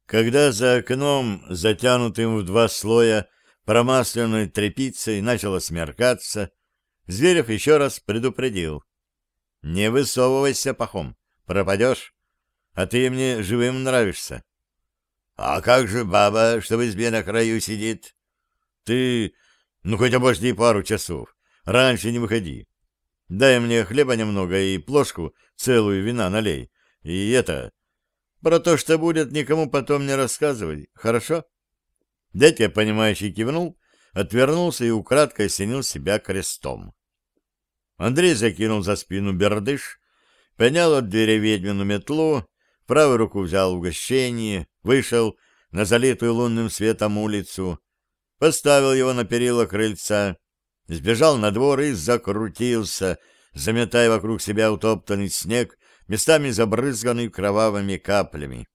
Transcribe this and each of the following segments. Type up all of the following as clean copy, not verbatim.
Когда за окном, затянутым в два слоя промасленной тряпицей, начало смеркаться, Зверев еще раз предупредил. «Не высовывайся, Пахом, пропадешь, а ты мне живым нравишься». «А как же баба, что в избе на краю сидит?» «Ты, ну хоть обожди пару часов, раньше не выходи. Дай мне хлеба немного и плошку целую вина налей. И это, про то, что будет, никому потом не рассказывай, хорошо?» Дядька, понимающий, кивнул, отвернулся и украдкой осенил себя крестом. Андрей закинул за спину бердыш, поднял от двери ведьмину метлу, в правую руку взял угощение, вышел на залитую лунным светом улицу, поставил его на перила крыльца, сбежал на двор и закрутился, заметая вокруг себя утоптанный снег, местами забрызганный кровавыми каплями.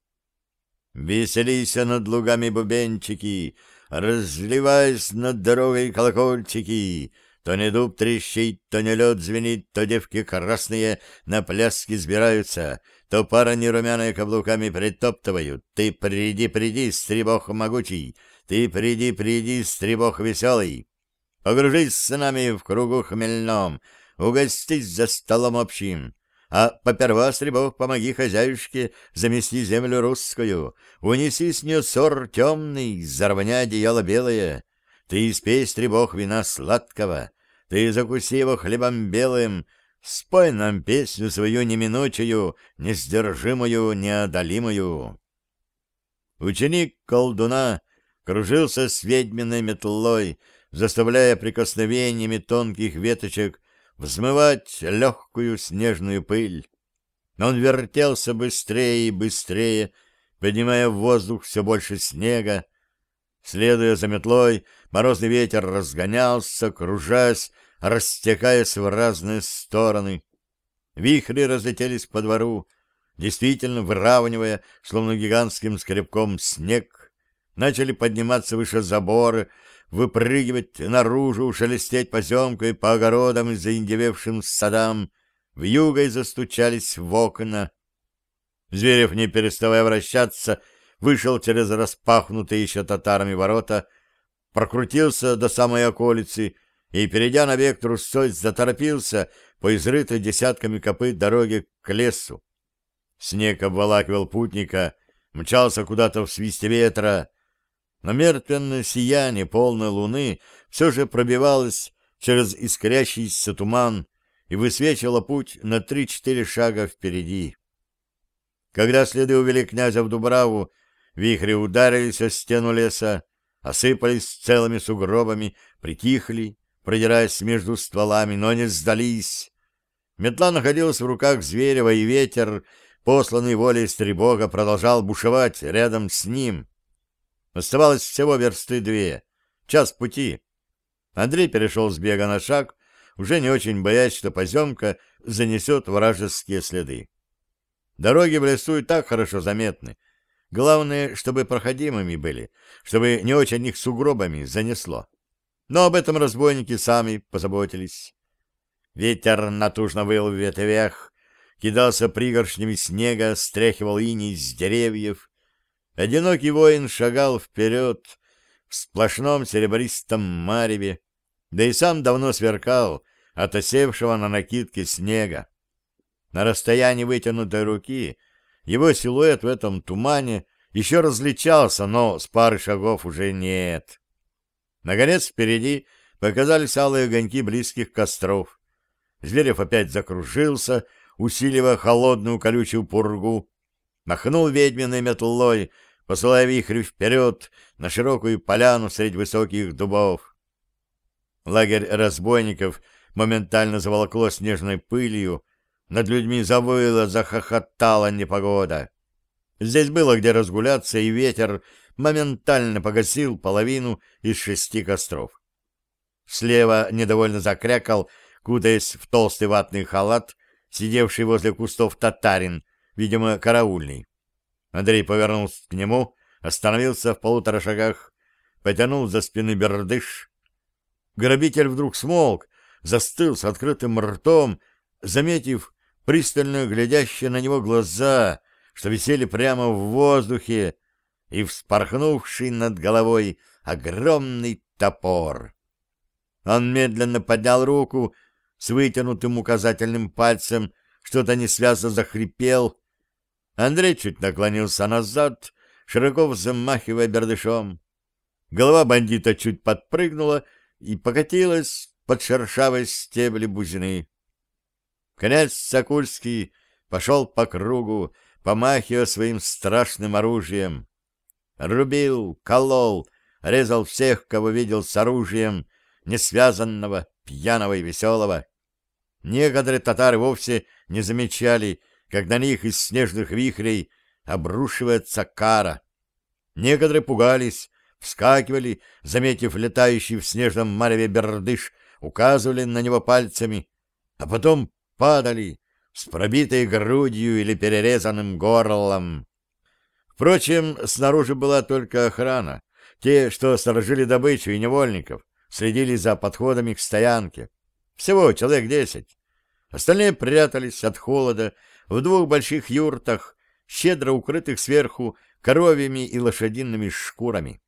Веселися над лугами бубенчики, разливаясь над дорогой колокольчики, то не дуб трещит, то не лед звенит, то девки красные на пляски сбираются, то парни румяные каблуками притоптывают. Ты приди, приди, стребох могучий, ты приди, приди, стребох веселый. Погружись с нами в кругу хмельном, угостись за столом общим. А поперва, стребох, помоги хозяюшке замести землю русскую, унеси с нее ссор темный, зарвня одеяло белое. Ты испей, стребох, вина сладкого, ты закуси его хлебом белым, спой нам песню свою неминучую, несдержимую, неодолимую. Ученик колдуна кружился с ведьминой метлой, заставляя прикосновениями тонких веточек взмывать легкую снежную пыль. Он вертелся быстрее и быстрее, поднимая в воздух все больше снега. Следуя за метлой, морозный ветер разгонялся, кружась, растекаясь в разные стороны. Вихри разлетелись по двору, действительно выравнивая, словно гигантским скребком, снег. Начали подниматься выше забора, выпрыгивать наружу, шелестеть поземкой по огородам и заиндевевшим садам, вьюгой застучались в окна. Зверев, не переставая вращаться, вышел через распахнутые еще татарами ворота, прокрутился до самой околицы и, перейдя на бег трусцой, заторопился по изрытой десятками копыт дороге к лесу. Снег обволакивал путника, мчался куда-то в свисте ветра, но мертвенное сияние полной луны все же пробивалось через искрящийся туман и высвечивало путь на 3-4 шага впереди. Когда следы увели князя в Дубраву, вихри ударились о стену леса, осыпались целыми сугробами, притихли, продираясь между стволами, но не сдались. Метла находилась в руках Зверева, и ветер, посланный волей Стребога, продолжал бушевать рядом с ним. Оставалось всего версты 2, час пути. Андрей перешел с бега на шаг, уже не очень боясь, что поземка занесет вражеские следы. Дороги в лесу и так хорошо заметны. Главное, чтобы проходимыми были, чтобы не очень их сугробами занесло. Но об этом разбойники сами позаботились. Ветер натужно выл в ветвях, кидался пригоршнями снега, стряхивал иней с деревьев. Одинокий воин шагал вперед в сплошном серебристом мареве, да и сам давно сверкал от осевшего на накидке снега. На расстоянии вытянутой руки его силуэт в этом тумане еще различался, но с пары шагов уже нет. Наконец впереди показались алые огоньки близких костров. Зверев опять закружился, усиливая холодную колючую пургу, махнул ведьминой метлой, посылая вихрь вперед на широкую поляну средь высоких дубов. Лагерь разбойников моментально заволокло снежной пылью, над людьми завыла, захохотала непогода. Здесь было где разгуляться, и ветер моментально погасил половину из 6 костров. Слева недовольно закрякал, кутаясь в толстый ватный халат, сидевший возле кустов татарин, видимо, караульный. Андрей повернулся к нему, остановился в 1,5 шагах, потянул за спины бердыш. Грабитель вдруг смолк, застыл с открытым ртом, заметив пристально глядящие на него глаза, что висели прямо в воздухе, и вспорхнувший над головой огромный топор. Он медленно поднял руку с вытянутым указательным пальцем, что-то несвязно захрипел. Андрей чуть наклонился назад, широко взмахивая бердышом. Голова бандита чуть подпрыгнула и покатилась под шершавой стебли бузины. Князь Сокульский пошел по кругу, помахивая своим страшным оружием. Рубил, колол, резал всех, кого видел с оружием, несвязанного, пьяного и веселого. Некоторые татары вовсе не замечали, как на них из снежных вихрей обрушивается кара. Некоторые пугались, вскакивали, заметив летающий в снежном мареве бердыш, указывали на него пальцами, а потом падали с пробитой грудью или перерезанным горлом. Впрочем, снаружи была только охрана. Те, что сторожили добычу и невольников, следили за подходами к стоянке. Всего человек 10. Остальные прятались от холода в двух больших юртах, щедро укрытых сверху коровьими и лошадиными шкурами.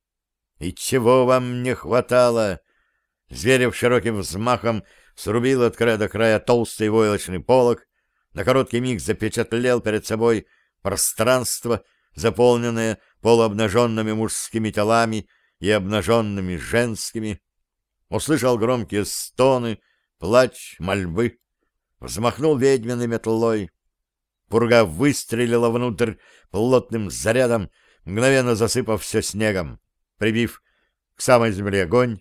И чего вам не хватало? Зверев широким взмахом срубил от края до края толстый войлочный полог, на короткий миг запечатлел перед собой пространство, заполненное полуобнаженными мужскими телами и обнаженными женскими. Услышал громкие стоны, плач, мольбы, взмахнул ведьминой метлой. Пурга выстрелила внутрь плотным зарядом, мгновенно засыпав все снегом, прибив к самой земле огонь,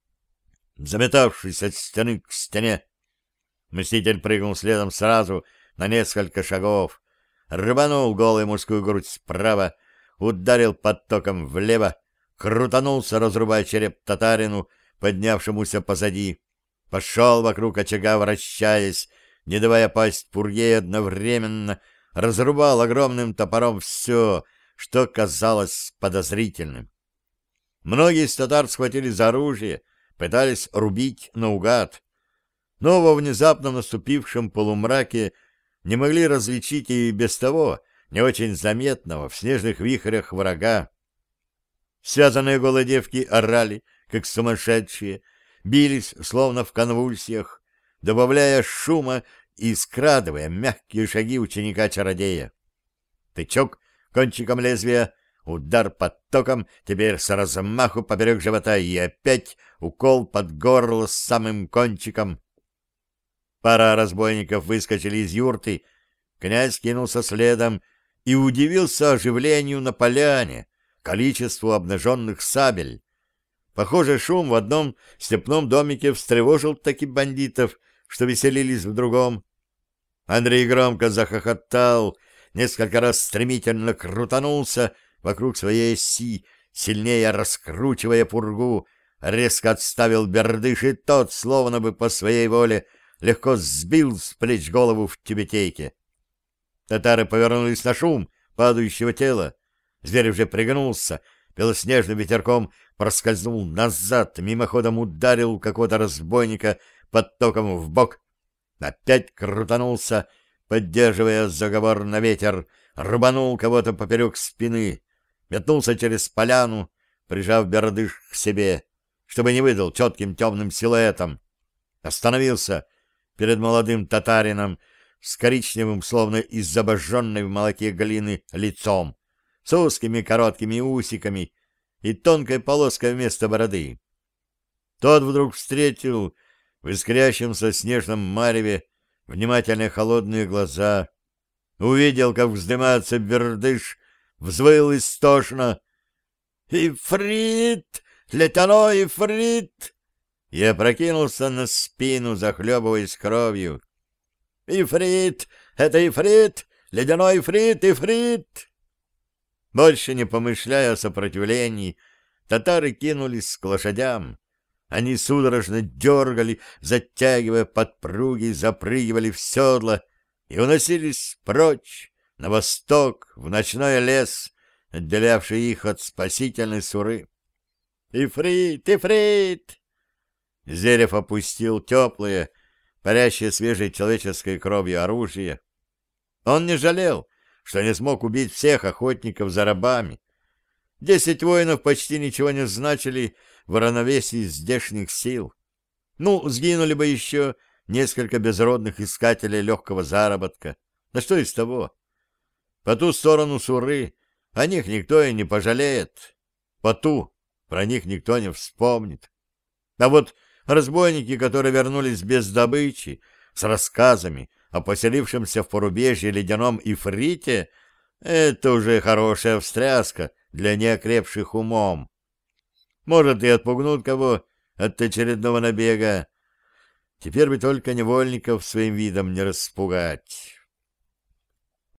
заметавшись от стены к стене. Мститель прыгнул следом сразу на несколько шагов, рыбанул голую мужскую грудь справа, ударил подтоком влево, крутанулся, разрубая череп татарину, поднявшемуся позади, пошел вокруг очага, вращаясь, не давая пасть пурге, и одновременно разрубал огромным топором все, что казалось подозрительным. Многие из татар схватили за оружие, пытались рубить наугад, но во внезапно наступившем полумраке не могли различить и без того не очень заметного в снежных вихрях врага. Связанные голые девки орали, как сумасшедшие, бились, словно в конвульсиях, добавляя шума и скрадывая мягкие шаги ученика-чародея. Тычок кончиком лезвия, удар под током, теперь с размаху поперек живота и опять укол под горло с самым кончиком. Пара разбойников выскочили из юрты, князь кинулся следом и удивился оживлению на поляне, количеству обнаженных сабель. Похоже, шум в одном степном домике встревожил таки бандитов, что веселились в другом. Андрей громко захохотал, несколько раз стремительно крутанулся вокруг своей оси, сильнее раскручивая пургу, резко отставил бердыш, и тот, словно бы по своей воле, легко сбил с плеч голову в тюбетейке. Татары повернулись на шум падающего тела. Зверь уже пригнулся, белоснежным ветерком проскользнул назад, мимоходом ударил какого-то разбойника под током в бок, опять крутанулся, поддерживая заговор на ветер, рубанул кого-то поперек спины, метнулся через поляну, прижав бердыш к себе, чтобы не выдал четким темным силуэтом. Остановился перед молодым татарином с коричневым, словно из обожженной в молоке глины, лицом, с узкими короткими усиками и тонкой полоской вместо бороды. Тот вдруг встретил в искрящемся снежном мареве внимательные холодные глаза, увидел, как вздымается бердыш, взвыл истошно: «Ифрит! Летяной ифрит!» и опрокинулся на спину, захлебываясь кровью. «Ифрит! Это ифрит! Ледяной ифрит! Ифрит!» Больше не помышляя о сопротивлении, татары кинулись к лошадям. Они судорожно дергали, затягивая подпруги, запрыгивали в седла и уносились прочь, на восток, в ночной лес, отделявший их от спасительной суры. «Ифрит! Ифрит!» Зверев опустил теплое, парящее свежей человеческой кровью оружие. Он не жалел, что не смог убить всех охотников за рабами, 10 воинов почти ничего не значили в равновесии здешних сил. Ну, сгинули бы еще несколько безродных искателей легкого заработка. Да что из того? По ту сторону Суры о них никто и не пожалеет. По ту про них никто не вспомнит. А вот разбойники, которые вернулись без добычи, с рассказами о поселившемся в порубежье ледяном ифрите, это уже хорошая встряска для неокрепших умом. Может, и отпугнут кого от очередного набега. Теперь бы только невольников своим видом не распугать.